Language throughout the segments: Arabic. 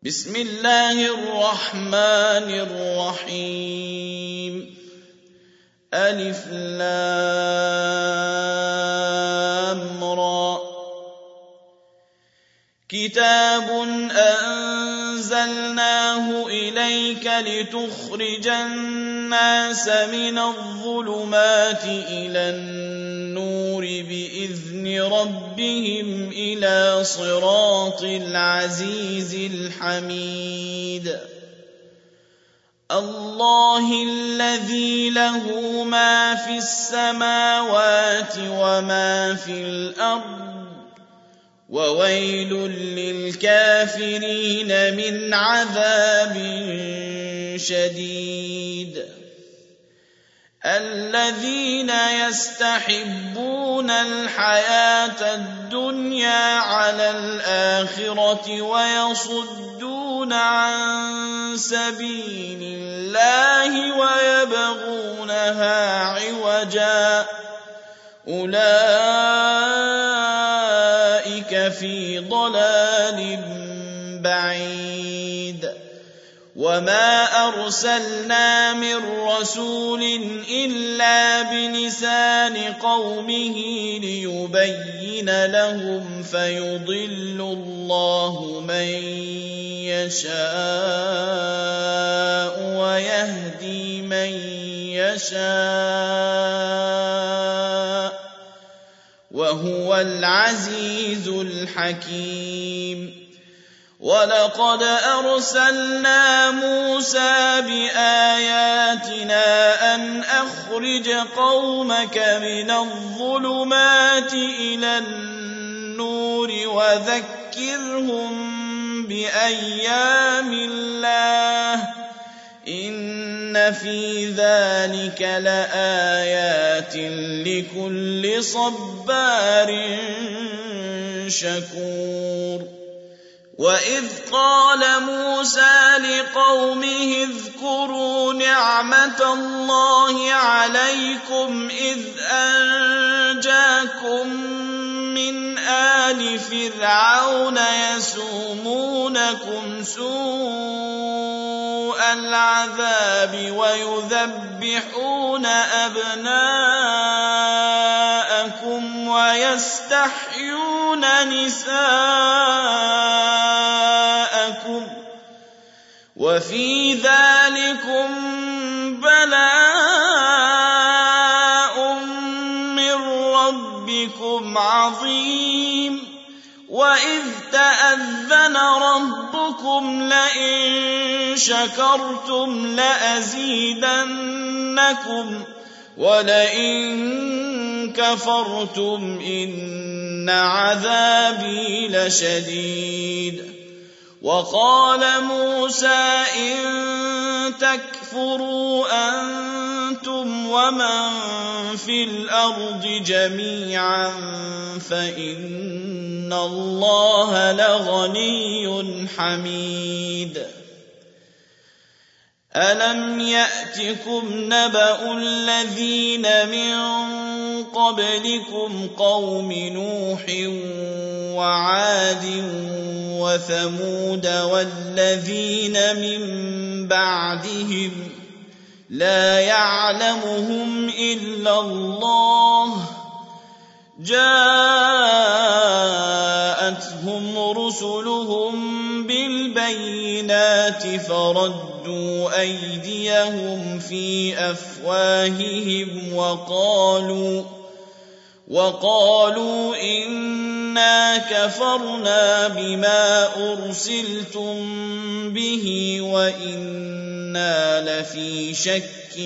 بسم الله الرحمن الرحيم ألف لام را كتاب أنزلناه إليك لتخرج الناس من الظلمات إلى النور بإذن ربهم إلى صراط العزيز الحميد الله الذي له ما في السماوات وما في الأرض وويل للكافرين من عذاب شديد الذين يستحبون الحياة الدنيا على الآخرة ويصدون عن سبيل الله ويبغونها عوجا أولئك في ضلال بعيد وما أرسلنا من رسول إلا بلسان قومه ليبين لهم فيضل الله من يشاء ويهدي من يشاء وهو العزيز الحكيم ولقد أرسلنا موسى بآياتنا أن أخرج قومك من الظلمات إلى النور وذكرهم بأيام الله إن في ذلك لآيات لكل صبار شكور وإذ قال موسى لقومه اذكروا نعمة الله عليكم إذ أنجاكم من آل فرعون يسومونكم سوء العذاب ويذبحون أبناءكم ويستحيون نساءكم وفي ذلكم بلاء من ربكم عظيم وإذ تأذن ربكم لئن شكرتم لأزيدنكم ولئن كفرتم إن عذابي لشديد وقال موسى إن تكفروا أنتم ومن في الأرض جميعا فإن الله لغني حميد ألم يأتكم نبأ الذين من قبلكم قوم نوح وعاد وثمود والذين من بعدهم لا يعلمهم إلا الله جاءتهم رسلهم بالبينات فردوا أيديهم في أفواههم وقالوا إنا كفرنا بما أرسلتم به وإنا لفي شك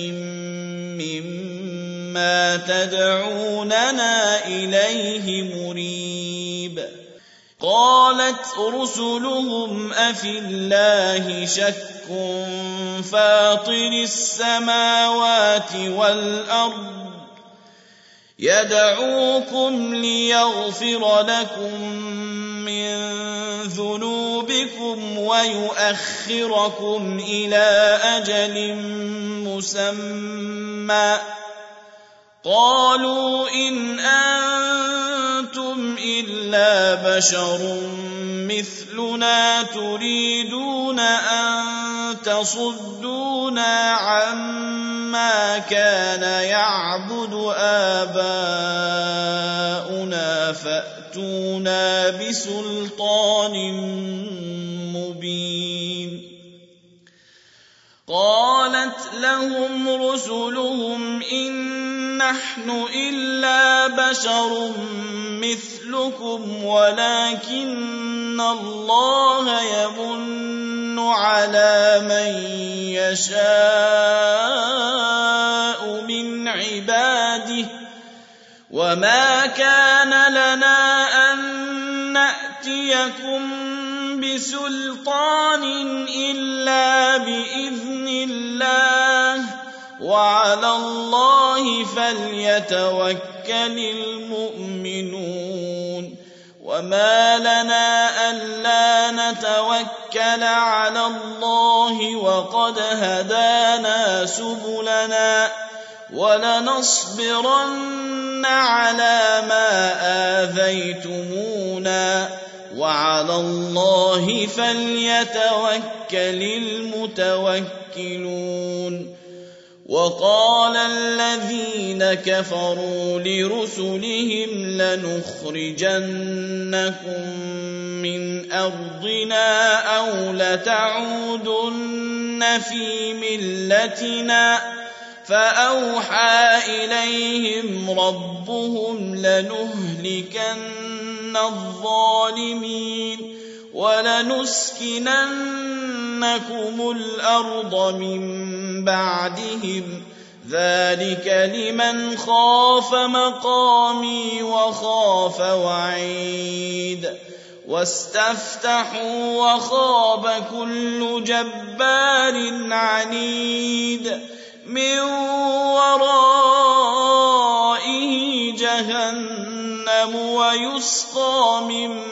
مما تدعوننا إليه مريب قالت رسلهم أفي الله شك فاطر السماوات والأرض يدعوكم ليغفر لكم من ذنوبكم ويؤخركم إلى أجل مسمى قالوا إن أنتم إلا بشر مثلنا تريدون أن تصدونا عما كان يعبد آباؤنا فأتونا بسلطان مبين. قالت لهم رسلهم إن نحن إلا بشر مثلكم ولكن الله يمن على من يشاء من عباده وما كان لنا أن نأتيكم بسلطان إلا بإذن الله وعلى الله فليتوكل المؤمنون. وما لنا ألا نتوكل على الله وقد هدانا سبلنا ولنصبرن على ما آذيتمونا وعلى الله فليتوكل المتوكلون. وقال الذين كفروا لرسلهم لنخرجنكم من أرضنا أو لتعودن في ملتنا فأوحى إليهم ربهم لنهلكن الظالمين ولنسكننكم الأرض من بعدهم ذلك لمن خاف مقامي وخاف وعيد. واستفتحوا وخاب كل جبار عنيد من ورائه جهنم ويسقى من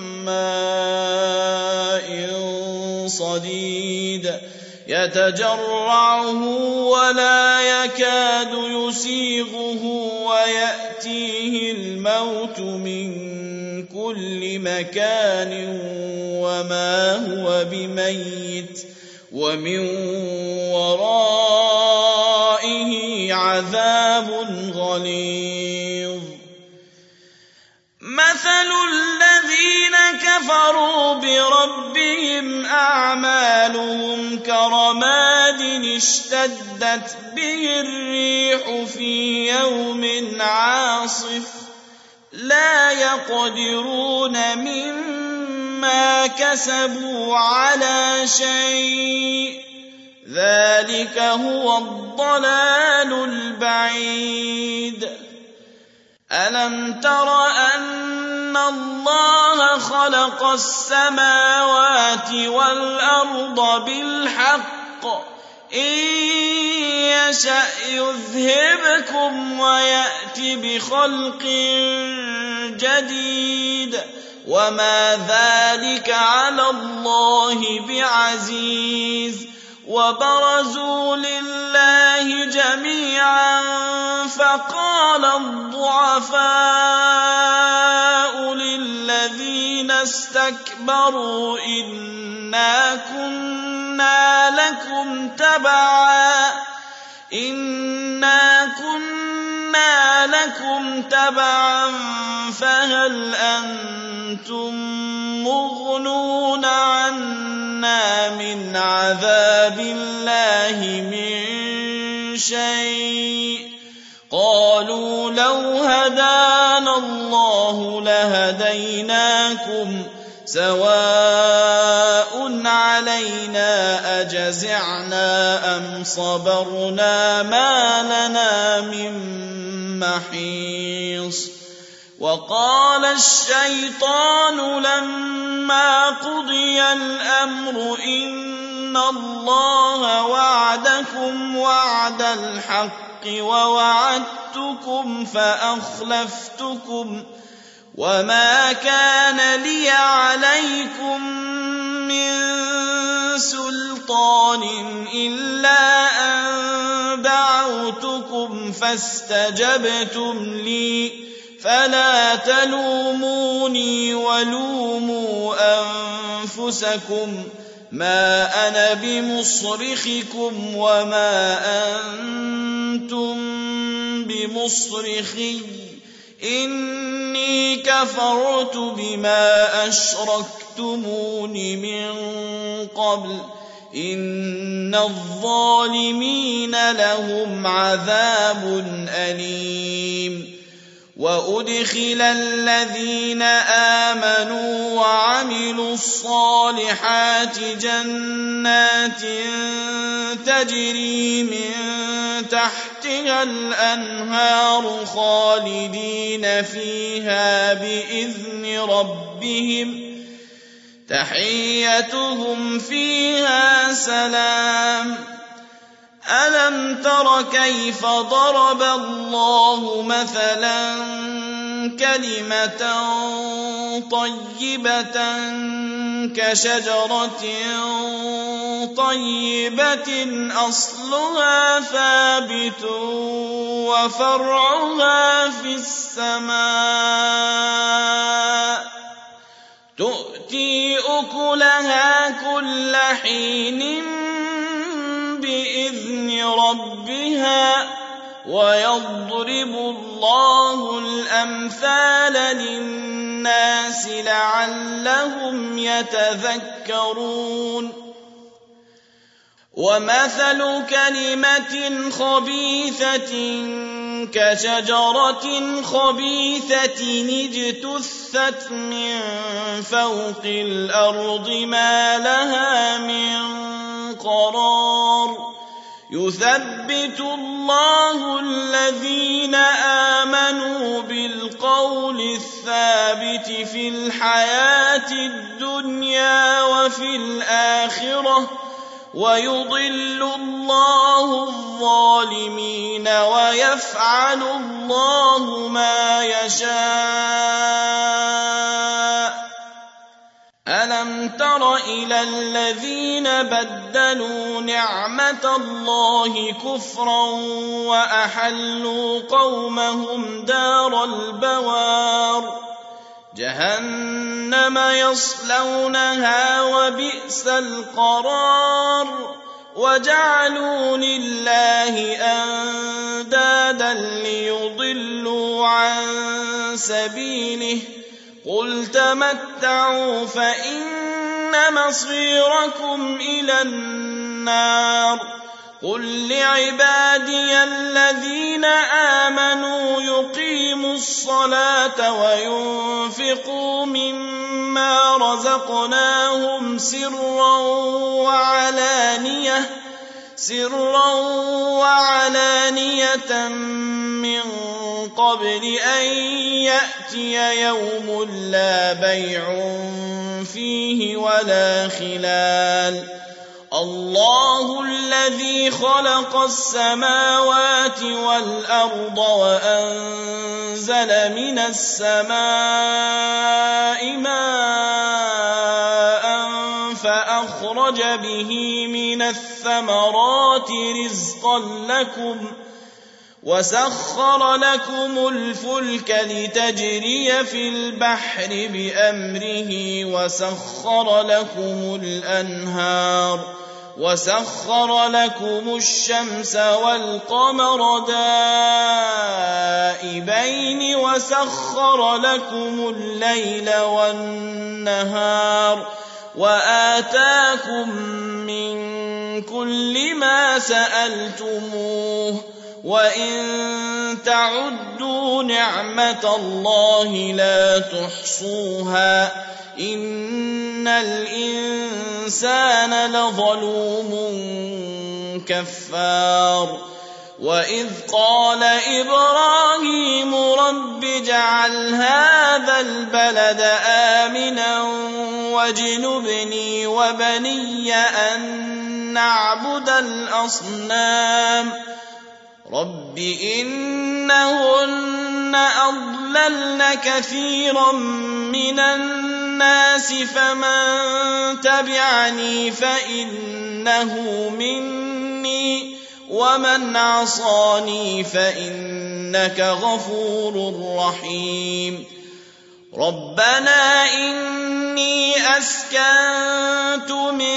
ماء صديد يتجرعه ولا يكاد يسيغه ويأتيه الموت من كل مكان وما هو بميت ومن ورائه عذاب غليظ. مثل الذين كفروا بربهم أعمالهم كرماد اشتدت به الريح في يوم عاصف لا يقدرون مما كسبوا على شيء ذلك هو الضلال البعيد. ألم تر أن الله خلق السماوات والأرض بالحق إن يشأ يذهبكم ويأت بخلق جديد وما ذلك على الله بعزيز. وبرزوا لله جميعا فقال الضعفاء للذين استكبروا إنا كنا لكم تبعا فهل أنتم مغنون عنا من عذاب الله من شيء قالوا لو هدانا الله لهديناكم سواء علينا أجزعنا أم صبرنا ما لنا من محيص. وقال الشيطان لما قضي الأمر إن الله وعدكم وعد الحق ووعدتكم فأخلفتكم وما كان لي عليكم من سلطان إلا أن دعوتكم فاستجبتم لي فلا تلوموني ولوموا أنفسكم ما أنا بمصرخكم وما أنتم بمصرخي إني كفرت بما أشركتمون من قبل إن الظالمين لهم عذاب أليم وأدخل الذين آمنوا وعملوا الصالحات جنات تجري من تحتها الأنهار خالدين فيها بإذن ربهم تحيتهم فيها سلام ألم تر كيف ضرب الله مثلا كلمة طيبة كشجرة طيبة أصلها ثابت وفرعها في السماء تؤتي أكلها كل حين بإذن ربها ويضرب الله الأمثال للناس لعلهم يتذكرون ومثل كلمة خبيثة كشجرة خبيثة اجتثت من فوق الأرض ما لها من قرار يثبت الله الذين آمنوا بالقول الثابت في الحياة الدنيا وفي الآخرة ويضل الله الظالمين ويفعل الله ما يشاء ألم تر إلى الذين بدلوا نعمة الله كفرا وأحلوا قومهم دار البوار جهنم يصلونها وبئس القرار وجعلوا لله أندادا ليضلوا عن سبيله قل تمتعوا فإن مصيركم إلى النار قل لعبادي الذين آمنوا يقيموا الصلاة وينفقوا مما رزقناهم سرا وعلانية من قبل أن يأتي يوم لا بيع فيه ولا خلال الله الذي خلق السماوات والأرض وأنزل من السماء ماء فأخرج به من الثمرات رزقا لكم وسخر لكم الفلك لتجري في البحر بأمره وسخر لكم الأنهار وسخر لكم الشمس والقمر دائبين وسخر لكم الليل والنهار وآتاكم من كل ما سألتموه وإن تعدوا نعمة الله لا تحصوها إن الإنسان لظلوم كفار وإذ قال إبراهيم رب اجعل هذا البلد آمنا واجنبني وبني أن نعبد الأصنام رب إنهن أضللن كثيرا من الناس فمن تبعني فإنه مني ومن عصاني فإنك غفور رحيم ربنا إني أسكنت من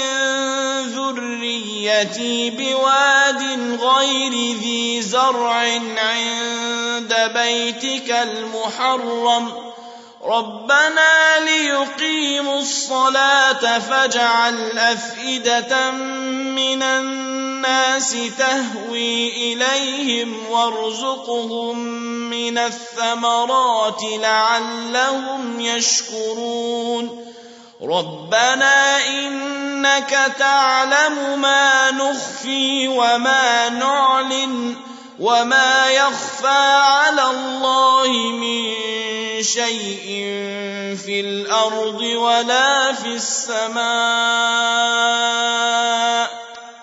ذريتي بواد غير ذي زرع عند بيتك المحرم ربنا ليقيموا الصلاة فاجعل أفئدة من الناس تهوي إليهم وارزقهم من الثمرات لعلهم يشكرون ربنا إنك تعلم ما نخفي وما نعلن وما يخفى على الله من شيء في الأرض ولا في السماء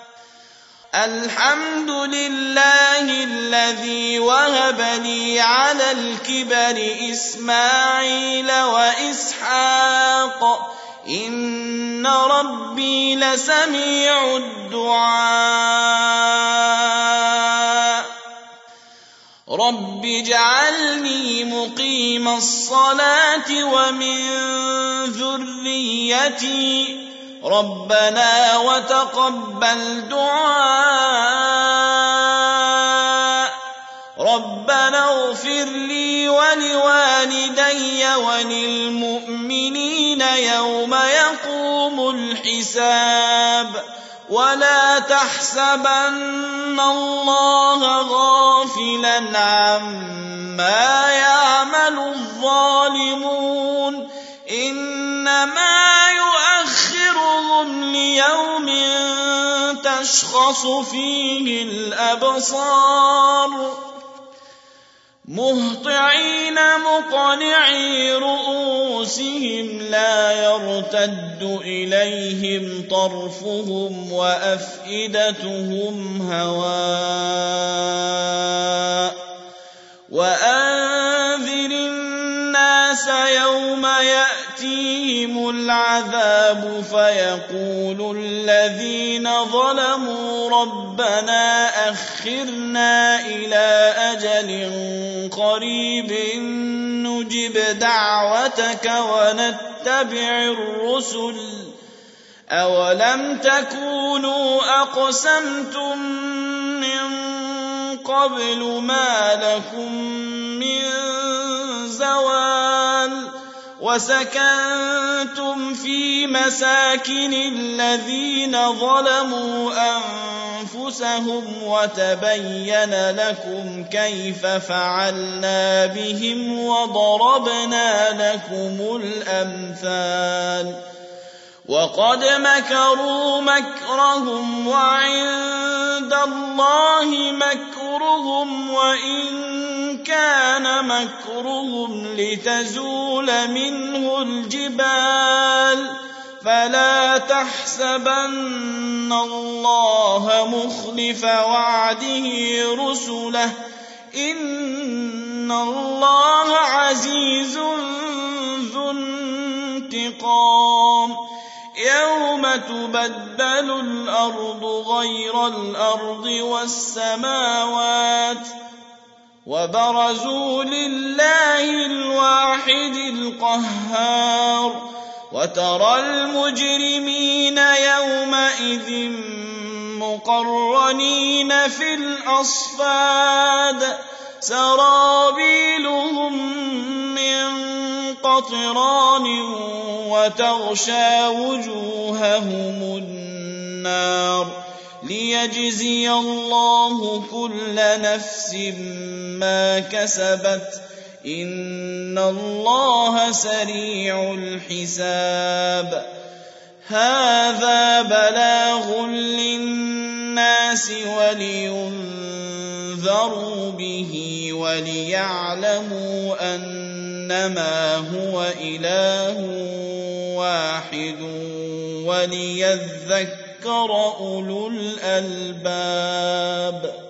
الحمد لله الذي وهب لي على الكبر إسماعيل وإسحاق إن ربي لسميع الدعاء رب اجعلني مقيم الصلاة ومن ذريتي ربنا وتقبل دعاء ربنا اغفر لي ولوالدي وللمؤمنين يوم يقوم الحساب ولا تحسبن الله غافلا عما يعمل الظالمون إنما يؤخرهم ليوم تشخص فيه الأبصار مهطعين مقنعي رؤوسهم لا يرتد إليهم طرفهم وأفئدتهم هواء وأنذر الناس يوم يأتيهم العذاب فيقول الذين ظلموا ربنا أخرنا إلى أجل قريب نجب دعوتك ونتبع الرسل أولم تكونوا أقسمتم من قبل ما لكم من زوال وسكنتم في مساكن الذين ظلموا أنفسهم وتبين لكم كيف فعلنا بهم وضربنا لكم الأمثال وقد مكروا مكرهم وعند الله مكرهم وإن كان مكرهم لتزول منه الجبال فلا تحسبن الله مخلف وعده رسله إن الله عزيز ذو انتقام يوم تبدل الأرض غير الأرض والسماوات وبرزوا لله الواحد القهار وترى المجرمين يومئذ مقرنين في الأصفاد سرابيلهم من قطران وتغشى وجوههم النار ليجزي الله كل نفس ما كسبت إن الله سريع الحساب هذا بلاغ للناس ولينذروا به وليعلموا أنما هو إله واحد وليذكر أولو الألباب